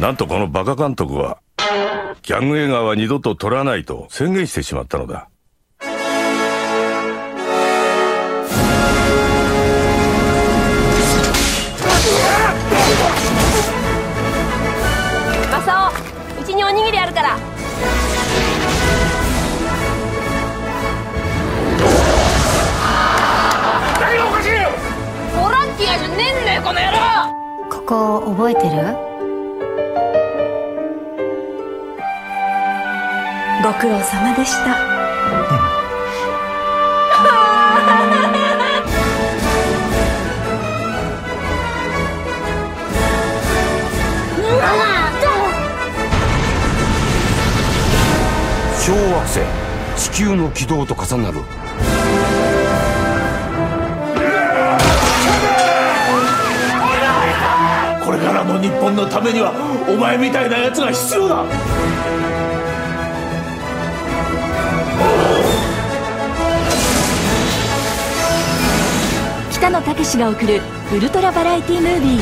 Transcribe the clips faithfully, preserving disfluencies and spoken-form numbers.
なんとこのバカ監督はギャング映画は二度と撮らないと宣言してしまったのだ。 マサオ、うちにおにぎりあるから。 何がおかしいよ。 ボランティアじゃねえんだよこの野郎。 ここ覚えてる？ご苦労様でした。 小惑星地球の軌道と重なる。 これからの日本のためにはお前みたいなやつが必要だ。 北野武が送るウルトラバラエティムービー。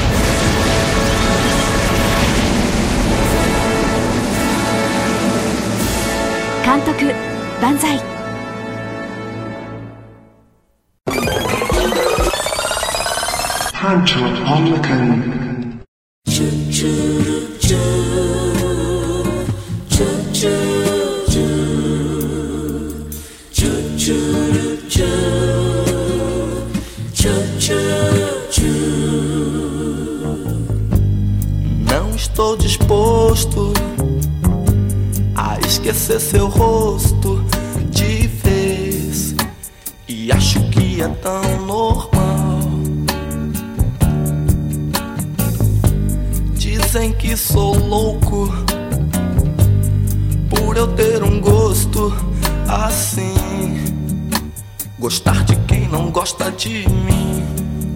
監督万歳。 Não estou disposto a esquecer seu rosto de vez, e acho que é tão normal. Dizem que sou louco por eu ter um gosto assim, gostar de quem não gosta de mim.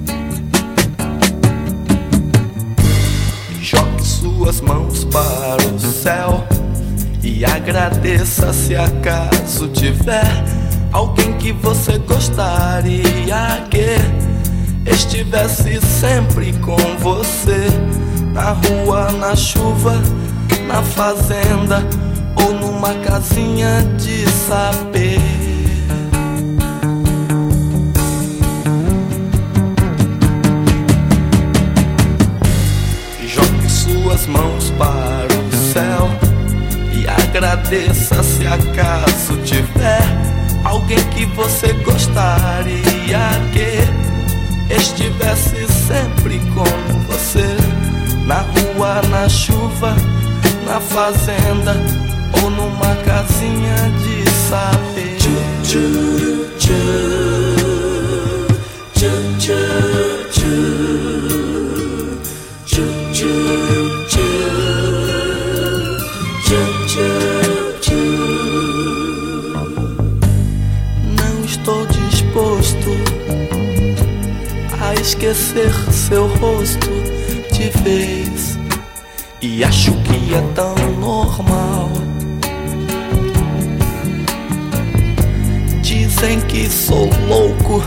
Jogue suas mãos para o céu e agradeça se acaso tiver alguém que você gostaria que estivesse sempre com você, na rua, na chuva, na fazenda ou numa casinha de saber. Jogue suas mãos para o céu e agradeça se acaso tiver alguém que você gostaria que estivesse sempre com você, na rua, na chuva, na fazenda ou numa casinha de saber. Tchu, tchu, tchu, tchu, tchu, tchu, tchu, tchu, tchu, tchu, tchu, tchu. Não estou disposto a esquecer seu rosto de vez, e acho que é tão normal. Dizem que sou louco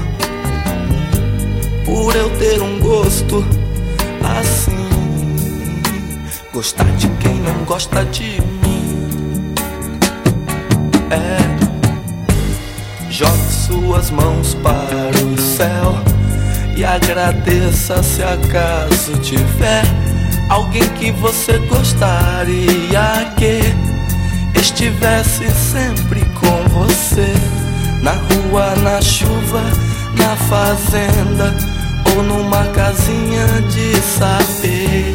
por eu ter um gosto assim, gostar de quem não gosta de mim. É, jogue suas mãos para o céu e agradeça se acaso tiver alguém que você gostaria que estivesse sempre com você, na rua, na chuva, na fazenda ou numa casinha de saber.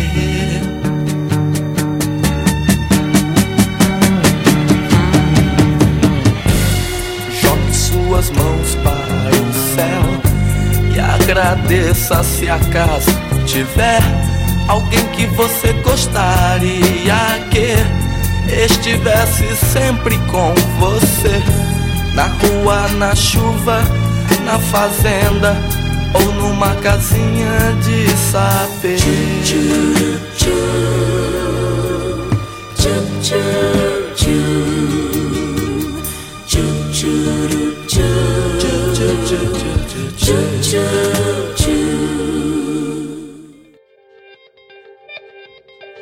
Jogue suas mãos para o céu e agradeça se acaso tiver alguém que você gostaria que estivesse sempre com você, na rua, na chuva, na fazenda ou numa casinha de saber. Tchu, tchu, tchu, tchu, tchu, tchu, tchu, tchu, tchu, tchu, tchu, tchu, tchu.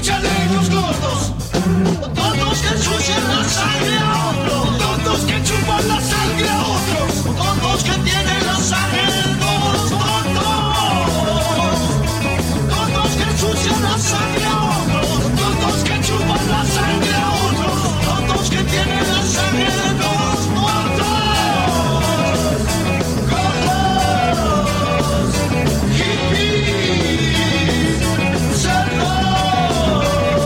chalecos gordos, tontos que ensucian la sangre a otros, tontos que chupan la sangre a otros, tontos que tienen la sangre de todos, tontos, tontos que ensucian la sangre a otros, tontos que chupan la sangre a otros, tontos que tienen la sangre de todos, muertos, gordos, hippies, cerdos.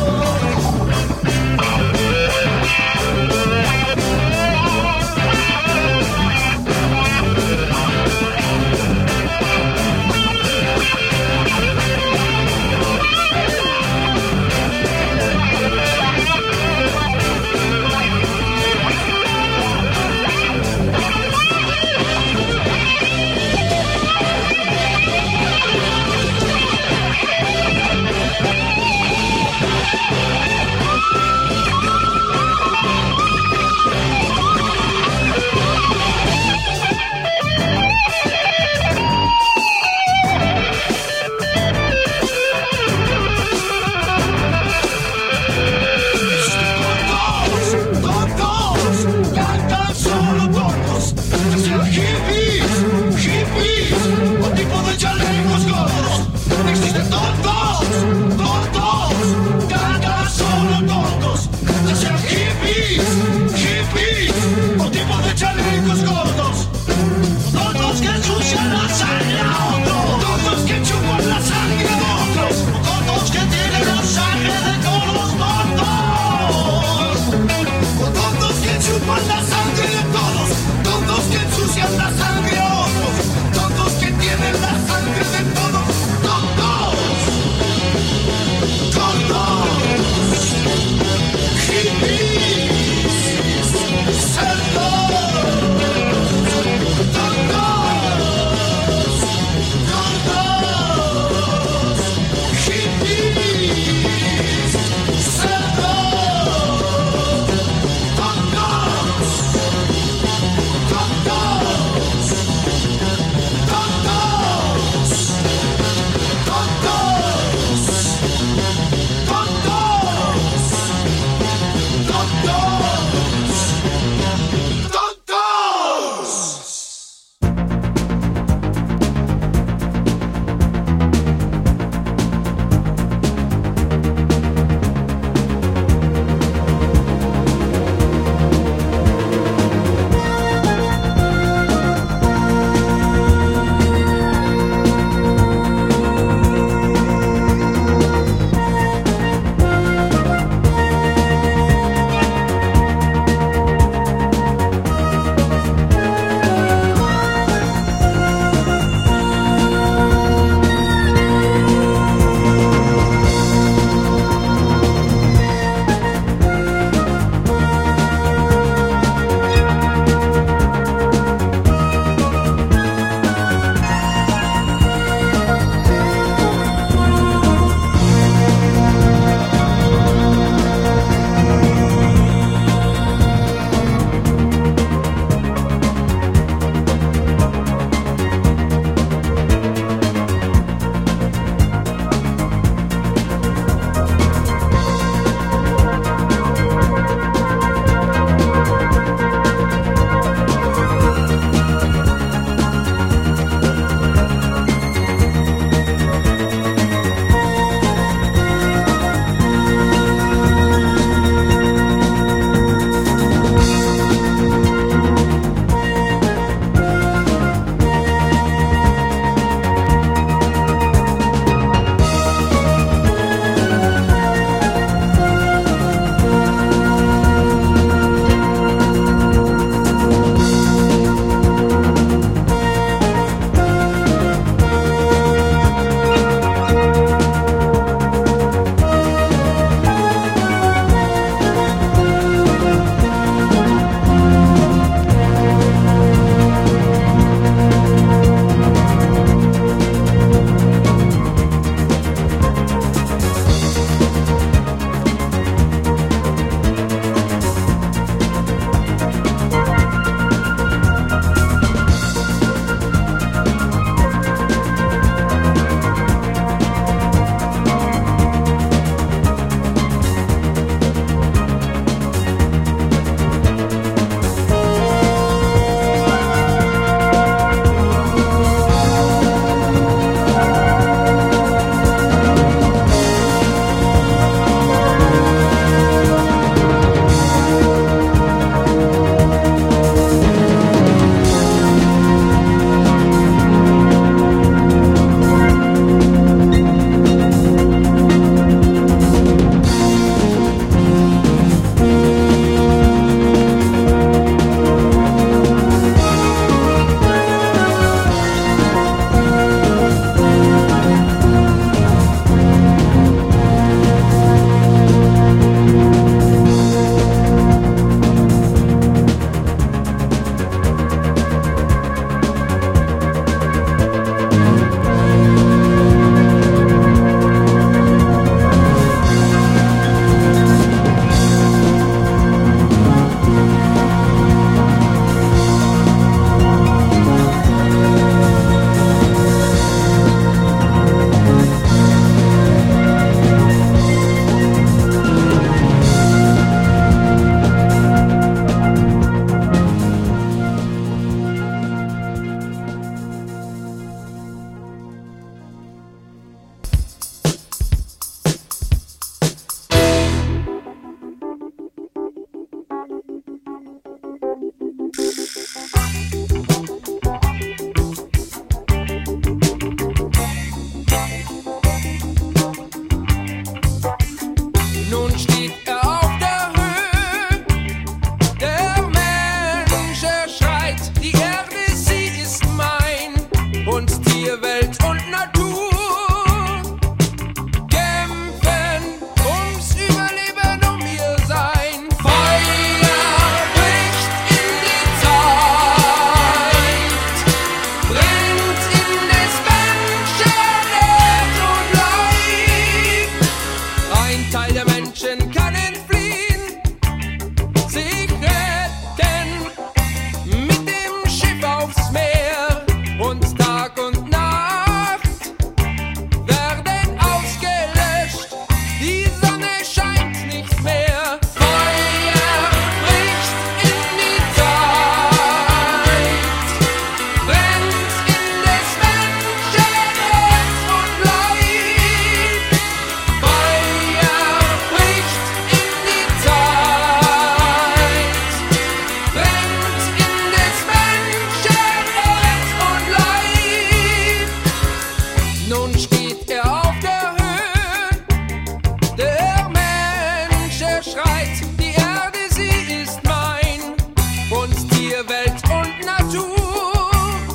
schreit, die Erde, sie ist mein. Und Tierwelt und Natur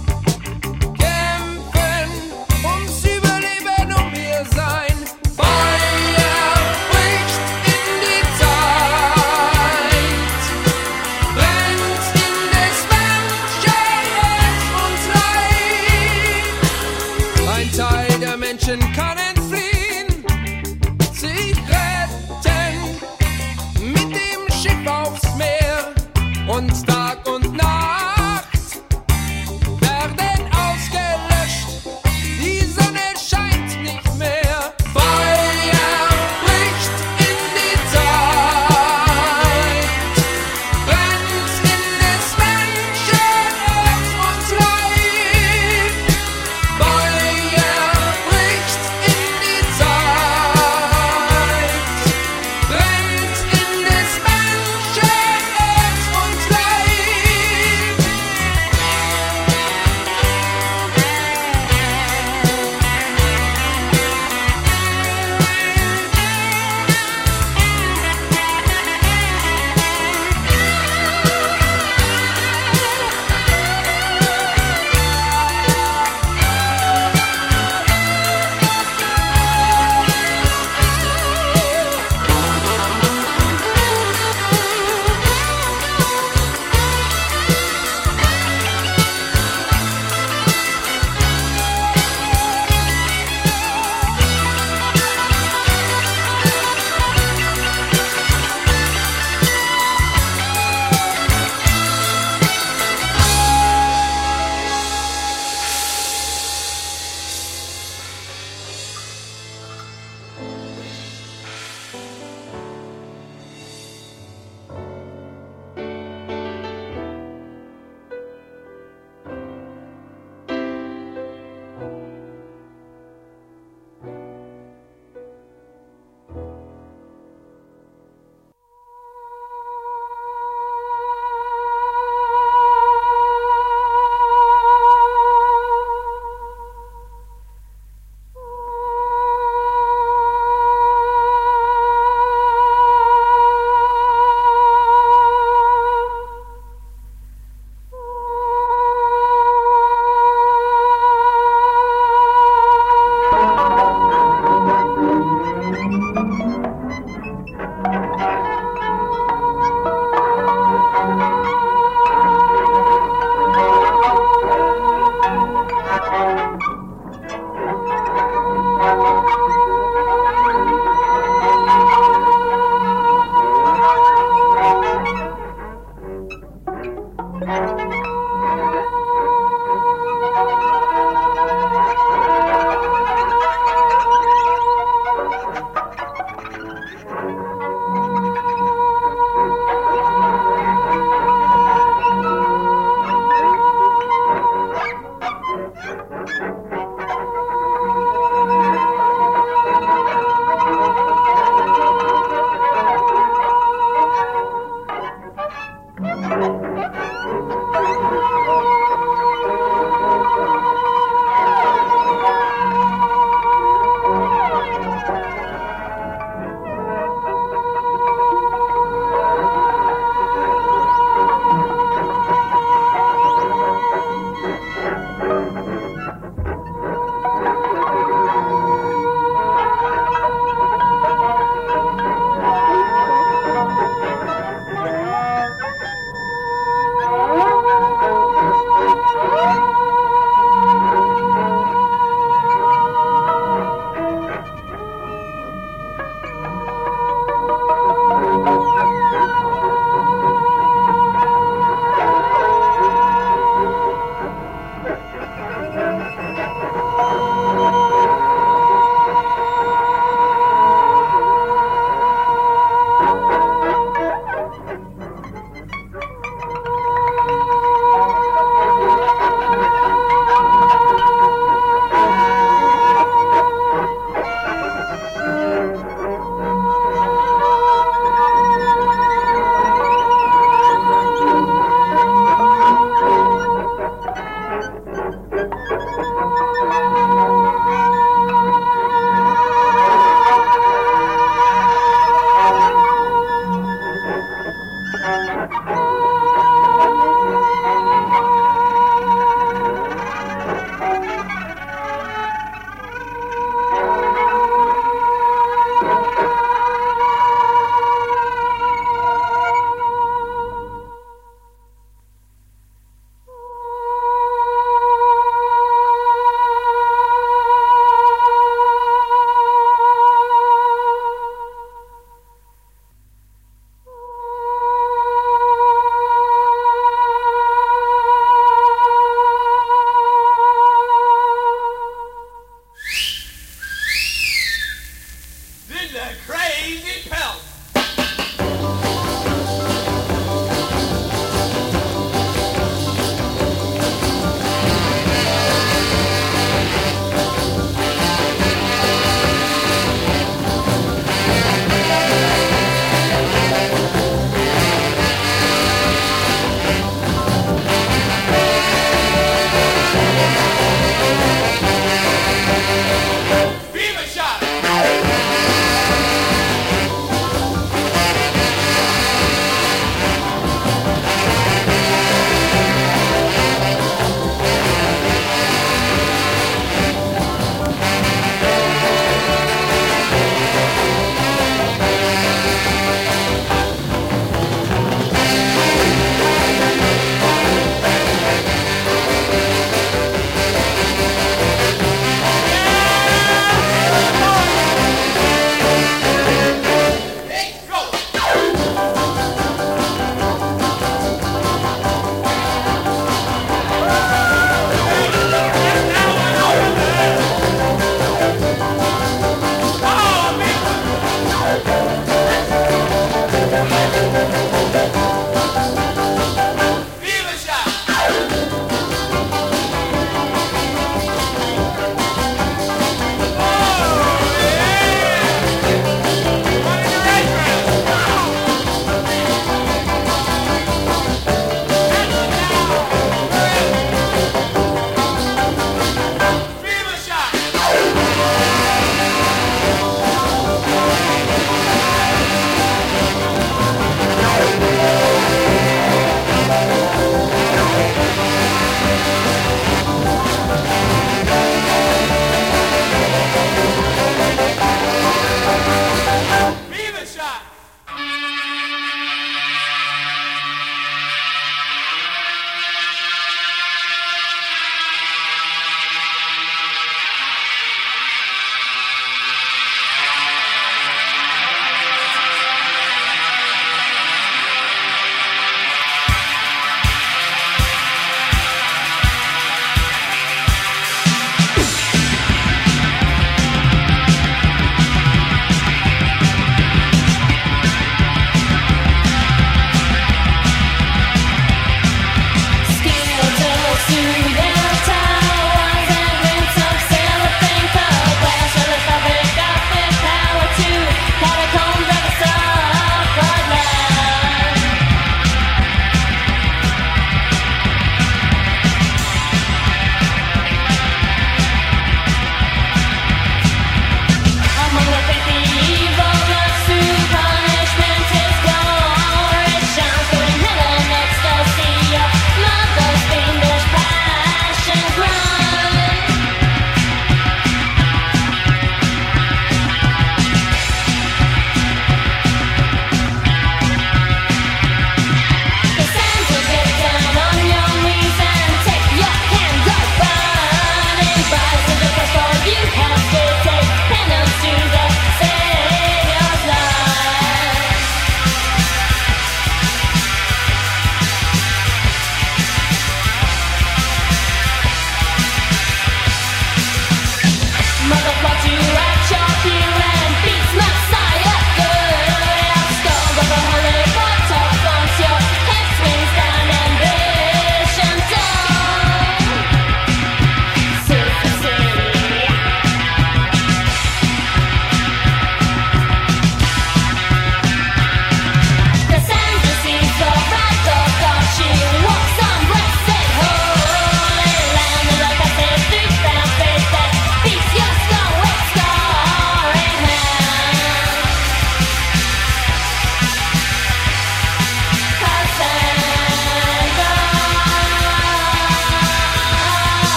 kämpfen ums Überleben, um ihr Sein. Feuer bricht in die Zeit, brennt in des Menschen und Leid. Ein Teil der Menschen kann entfliehen, sich retten mit dem Schiff aufs Meer und dann